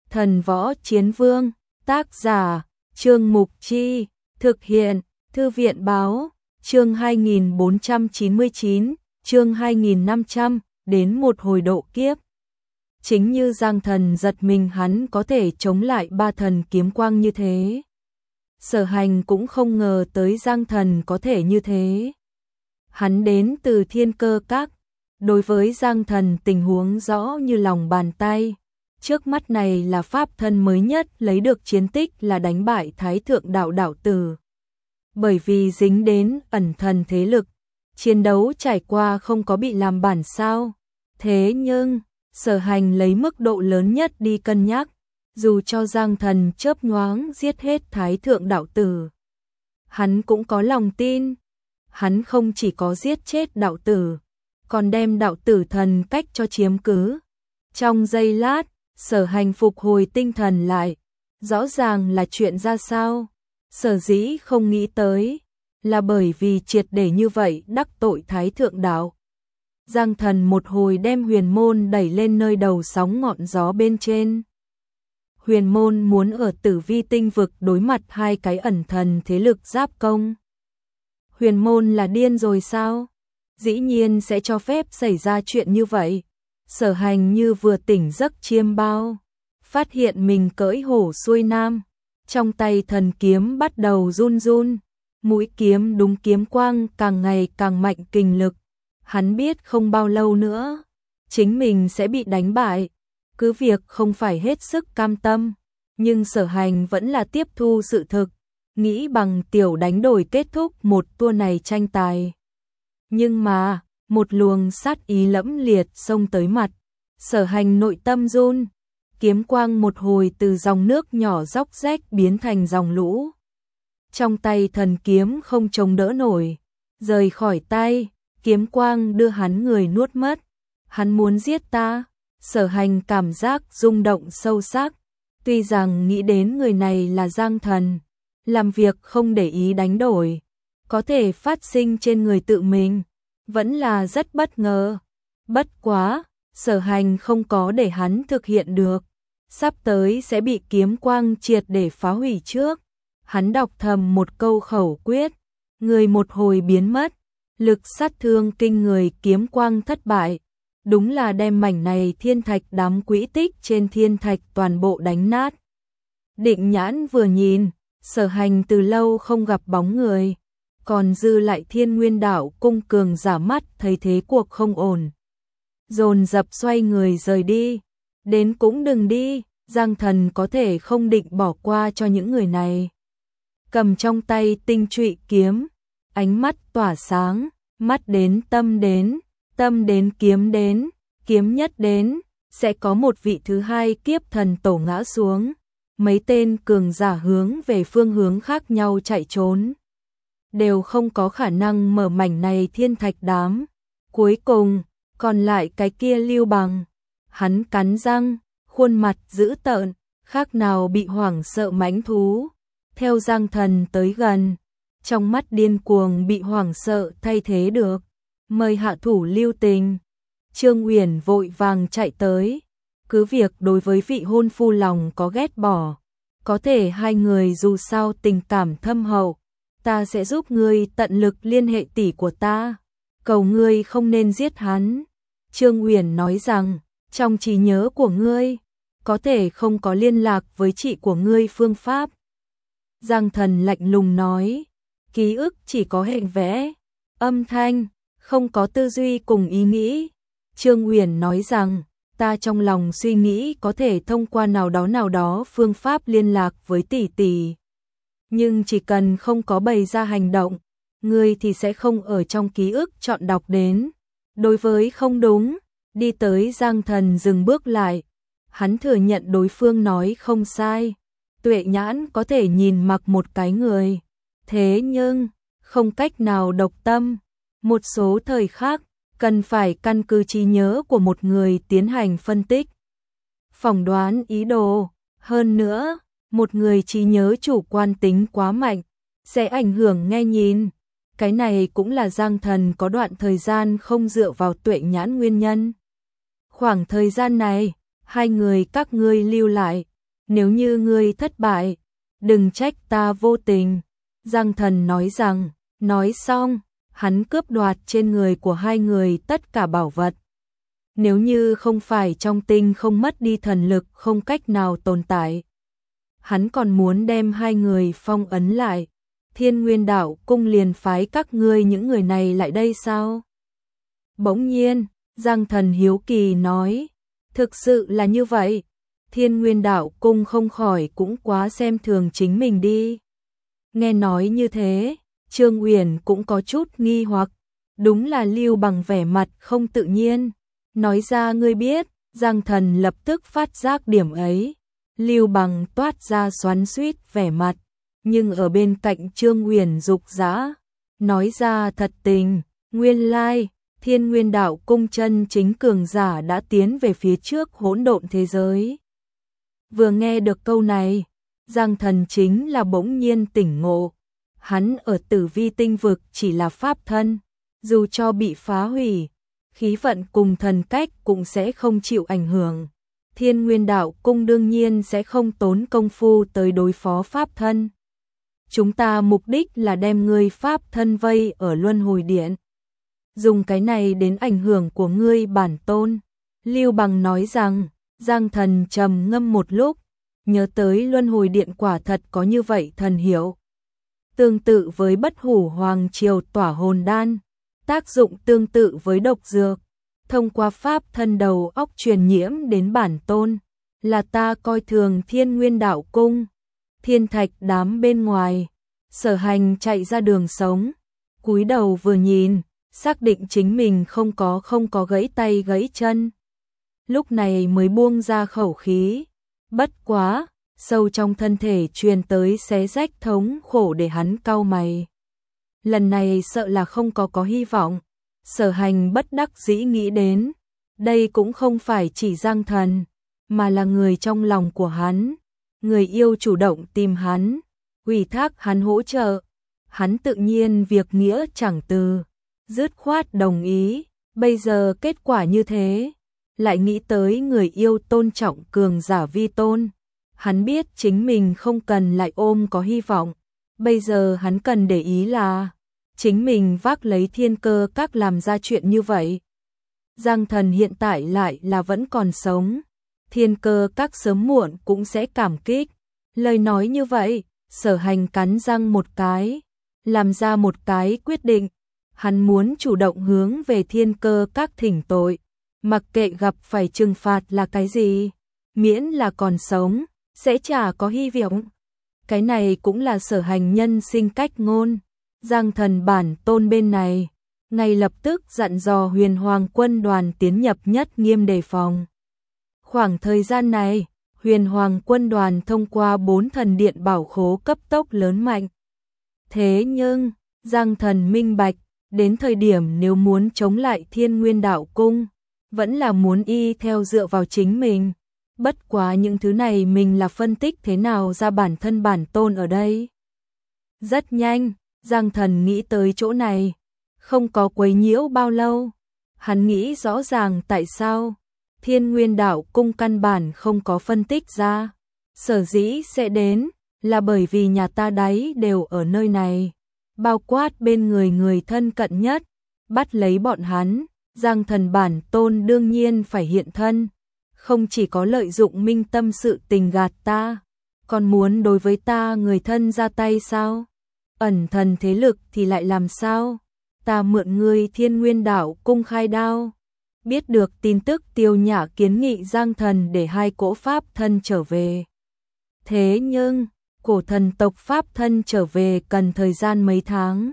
Thần Võ Chiến Vương, tác giả, Trương Mục Chi, thực hiện, Thư viện Báo, chương 2499, chương 2500, đến một hồi độ kiếp. Chính như Giang Thần giật mình hắn có thể chống lại 3 thần kiếm quang như thế. Sở Hành cũng không ngờ tới Giang Thần có thể như thế. Hắn đến từ Thiên Cơ Các, đối với Giang Thần tình huống rõ như lòng bàn tay. Trước mắt này là pháp thân mới nhất lấy được chiến tích là đánh bại Thái Thượng Đạo Đạo Tử. Bởi vì dính đến ẩn thần thế lực, chiến đấu trải qua không có bị làm bản sao. Thế nhưng, Sở Hành lấy mức độ lớn nhất đi cân nhắc, dù cho Giang Thần chớp nhoáng giết hết Thái Thượng Đạo Tử. Hắn cũng có lòng tin, hắn không chỉ có giết chết Đạo Tử, còn đem Đạo Tử thần cách cho chiếm cứ. Trong giây lát, Sở Hành phục hồi tinh thần lại, rõ ràng là chuyện ra sao. Sở dĩ không nghĩ tới, là bởi vì triệt để như vậy đắc tội Thái Thượng Đạo. Giang Thần một hồi đem huyền môn đẩy lên nơi đầu sóng ngọn gió bên trên. Huyền môn muốn ở Tử Vi tinh vực đối mặt 2 cái ẩn thần thế lực giáp công. Huyền môn là điên rồi sao? Dĩ nhiên sẽ cho phép xảy ra chuyện như vậy. Sở Hành như vừa tỉnh giấc chiêm bao, phát hiện mình cưỡi hổ xuôi nam, trong tay thần kiếm bắt đầu run run, mũi kiếm đúng kiếm quang càng ngày càng mạnh kình lực. Hắn biết không bao lâu nữa, chính mình sẽ bị đánh bại, cứ việc không phải hết sức cam tâm, nhưng Sở Hành vẫn là tiếp thu sự thực, nghĩ bằng tiểu đánh đổi kết thúc một tour này tranh tài. Nhưng mà, một luồng sát ý lẫm liệt xông tới mặt, Sở Hành nội tâm run, kiếm quang một hồi từ dòng nước nhỏ róc rách biến thành dòng lũ. Trong tay thần kiếm không chống đỡ nổi, rời khỏi tay, kiếm quang đưa hắn người nuốt mất. Hắn muốn giết ta. Sở Hành cảm giác rung động sâu sắc, tuy rằng nghĩ đến người này là Giang Thần, làm việc không để ý đánh đổi, có thể phát sinh trên người tự mình, vẫn là rất bất ngờ. Bất quá, Sở Hành không có để hắn thực hiện được, sắp tới sẽ bị kiếm quang triệt để phá hủy trước. Hắn đọc thầm một câu khẩu quyết, người một hồi biến mất, lực sát thương kinh người kiếm quang thất bại. Đúng là đem mảnh này thiên thạch đám quỹ tích trên thiên thạch toàn bộ đánh nát. Định nhãn vừa nhìn, Sở Hành từ lâu không gặp bóng người, còn dư lại Thiên Nguyên Đạo cung cường giả mắt thấy thế cuộc không ổn, dồn dập xoay người rời đi. Đến cũng đừng đi, Giang Thần có thể không định bỏ qua cho những người này. Cầm trong tay tinh trụy kiếm, ánh mắt tỏa sáng, mắt đến, tâm đến kiếm nhất đến, sẽ có một vị thứ hai kiếp thần tổ ngã xuống. Mấy tên cường giả hướng về phương hướng khác nhau chạy trốn, đều không có khả năng mở mảnh này thiên thạch đám. Cuối cùng, còn lại cái kia Lưu Bằng, hắn cắn răng, khuôn mặt dữ tợn, khác nào bị hoảng sợ mãnh thú. Theo Giang Thần tới gần, trong mắt điên cuồng bị hoảng sợ thay thế được. Mời hạ thủ lưu tình. Trương Uyển vội vàng chạy tới, cứ việc đối với vị hôn phu lòng có ghét bỏ, có thể hai người dù sao tình cảm thâm hậu, ta sẽ giúp ngươi tận lực liên hệ tỷ của ta, cầu ngươi không nên giết hắn. Trương Uyển nói rằng, trong trí nhớ của ngươi, có thể không có liên lạc với chị của ngươi phương pháp. Giang Thần lạnh lùng nói, ký ức chỉ có hình vẽ, âm thanh, không có tư duy cùng ý nghĩ. Trương Uyển nói rằng, ta trong lòng suy nghĩ có thể thông qua nào đó phương pháp liên lạc với tỷ tỷ. Nhưng chỉ cần không có bày ra hành động, ngươi thì sẽ không ở trong ký ức chọn đọc đến. Đối với không đúng, đi tới Giang Thần dừng bước lại. Hắn thừa nhận đối phương nói không sai. Tuệ nhãn có thể nhìn mặc một cái người. Thế nhưng, không cách nào độc tâm. Một số thời khác, cần phải căn cứ trí nhớ của một người tiến hành phân tích, phỏng đoán ý đồ. Hơn nữa, một người trí nhớ chủ quan tính quá mạnh, sẽ ảnh hưởng nghe nhìn. Cái này cũng là Giang Thần có đoạn thời gian không dựa vào tuệ nhãn nguyên nhân. Khoảng thời gian này, hai người các ngươi lưu lại, Nếu như ngươi thất bại, đừng trách ta vô tình. Giang Thần nói rằng, nói xong, hắn cướp đoạt trên người của hai người tất cả bảo vật. Nếu như không phải trong tinh không mất đi thần lực không cách nào tồn tại, hắn còn muốn đem hai người phong ấn lại. Thiên Nguyên Đạo Cung liền phái các ngươi những người này lại đây sao? Bỗng nhiên, Giang Thần hiếu kỳ nói, thực sự là như vậy. Thiên Nguyên Đạo Cung không khỏi cũng quá xem thường chính mình đi. Nghe nói như thế, Trương Uyển cũng có chút nghi hoặc, đúng là Lưu Bằng vẻ mặt không tự nhiên. Nói ra ngươi biết, Giang Thần lập tức phát giác điểm ấy. Lưu Bằng toát ra xoắn xuýt vẻ mặt, nhưng ở bên cạnh Trương Uyển dục dã, nói ra thật tình, nguyên lai, Thiên Nguyên Đạo Cung chân chính cường giả đã tiến về phía trước hỗn độn thế giới. Vừa nghe được câu này, Giang Thần chính là bỗng nhiên tỉnh ngộ, hắn ở Tử Vi tinh vực chỉ là pháp thân, dù cho bị phá hủy, khí vận cùng thần cách cũng sẽ không chịu ảnh hưởng. Thiên Nguyên Đạo Cung đương nhiên sẽ không tốn công phu tới đối phó pháp thân. Chúng ta mục đích là đem ngươi pháp thân vây ở Luân Hồi Điện, dùng cái này đến ảnh hưởng của ngươi bản tôn. Lưu Bằng nói rằng. Giang Thần trầm ngâm một lúc, nhớ tới Luân Hồi Điện quả thật có như vậy thần hiệu. Tương tự với Bất Hủ Hoàng Triều tỏa hồn đan, tác dụng tương tự với độc dược, thông qua pháp thân đầu óc truyền nhiễm đến bản tôn, là ta coi thường Thiên Nguyên Đạo Cung. Thiên Thạch đám bên ngoài, Sở Hành chạy ra đường sống, cúi đầu vừa nhìn, xác định chính mình không có gãy tay gãy chân. Lúc này mới buông ra khẩu khí, bất quá, sâu trong thân thể truyền tới xé rách thống khổ để hắn cau mày. Lần này sợ là không có hy vọng. Sở Hành bất đắc dĩ nghĩ đến, đây cũng không phải chỉ Giang Thần, mà là người trong lòng của hắn, người yêu chủ động tìm hắn, ủy thác hắn hỗ trợ, hắn tự nhiên việc nghĩa chẳng từ, dứt khoát đồng ý. Bây giờ kết quả như thế, lại nghĩ tới người yêu tôn trọng cường giả vi tôn, hắn biết chính mình không cần lại ôm có hy vọng, bây giờ hắn cần để ý là chính mình vác lấy Thiên Cơ Các làm ra chuyện như vậy. Giang Thần hiện tại lại là vẫn còn sống, Thiên Cơ Các sớm muộn cũng sẽ cảm kích. Lời nói như vậy, Sở Hành cắn răng một cái, làm ra một cái quyết định, hắn muốn chủ động hướng về Thiên Cơ Các thỉnh tội, mặc kệ gặp phải trừng phạt là cái gì, miễn là còn sống, sẽ chả có hy vọng. Cái này cũng là Sở Hành nhân sinh cách ngôn. Giang Thần bản tôn bên này, ngay lập tức dặn dò Huyền Hoàng quân đoàn tiến nhập nhất nghiêm đề phòng. Khoảng thời gian này, Huyền Hoàng quân đoàn thông qua 4 thần điện bảo khố cấp tốc lớn mạnh. Thế nhưng, Giang Thần minh bạch, đến thời điểm nếu muốn chống lại Thiên Nguyên Đạo Cung, vẫn là muốn y theo dựa vào chính mình. Bất quá những thứ này mình là phân tích thế nào ra bản thân bản tôn ở đây. Rất nhanh, Giang Thần nghĩ tới chỗ này, không có quấy nhiễu bao lâu. Hắn nghĩ rõ ràng tại sao Thiên Nguyên Đạo Cung căn bản không có phân tích ra. Sở dĩ sẽ đến là bởi vì nhà ta đáy đều ở nơi này, bao quát bên người người thân cận nhất, bắt lấy bọn hắn. Giang Thần bản tôn đương nhiên phải hiện thân, không chỉ có lợi dụng minh tâm sự tình gạt ta, còn muốn đối với ta người thân ra tay sao? Ẩn thần thế lực thì lại làm sao? Ta mượn ngươi Thiên Nguyên Đạo Cung khai đao. Biết được tin tức, Tiêu Nhã kiến nghị Giang Thần để hai cỗ pháp thân trở về. Thế nhưng, cổ thần tộc pháp thân trở về cần thời gian mấy tháng.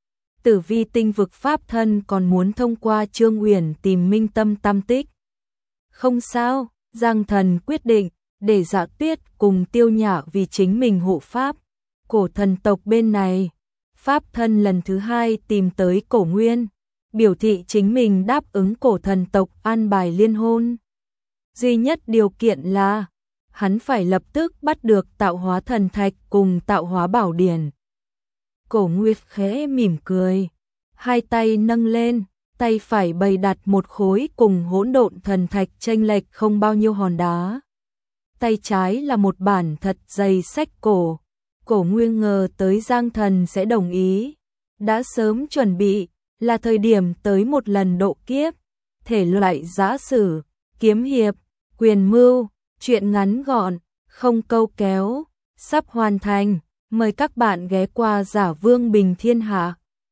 Tử Vi tinh vực pháp thân còn muốn thông qua Trương Uyển tìm minh tâm tam tích. Không sao, Giang Thần quyết định để Dạ Tuyết cùng Tiêu Nhã vì chính mình hộ pháp. Cổ thần tộc bên này, pháp thân lần thứ 2 tìm tới Cổ Nguyên, biểu thị chính mình đáp ứng cổ thần tộc an bài liên hôn. Duy nhất điều kiện là hắn phải lập tức bắt được tạo hóa thần thạch cùng tạo hóa bảo điển. Cổ Nguyệt khẽ mỉm cười, hai tay nâng lên, tay phải bày đặt một khối cùng hỗn độn thần thạch chênh lệch không bao nhiêu hòn đá. tay trái là một bản thật dày sách cổ. Cổ Nguyên ngờ tới Giang Thần sẽ đồng ý. Đã sớm chuẩn bị, là thời điểm tới một lần độ kiếp. Thể loại giã sử, kiếm hiệp, quyền mưu, truyện ngắn gọn, không câu kéo, sắp hoàn thành. Mời các bạn ghé qua Giả Vương Bình Thiên Hạ.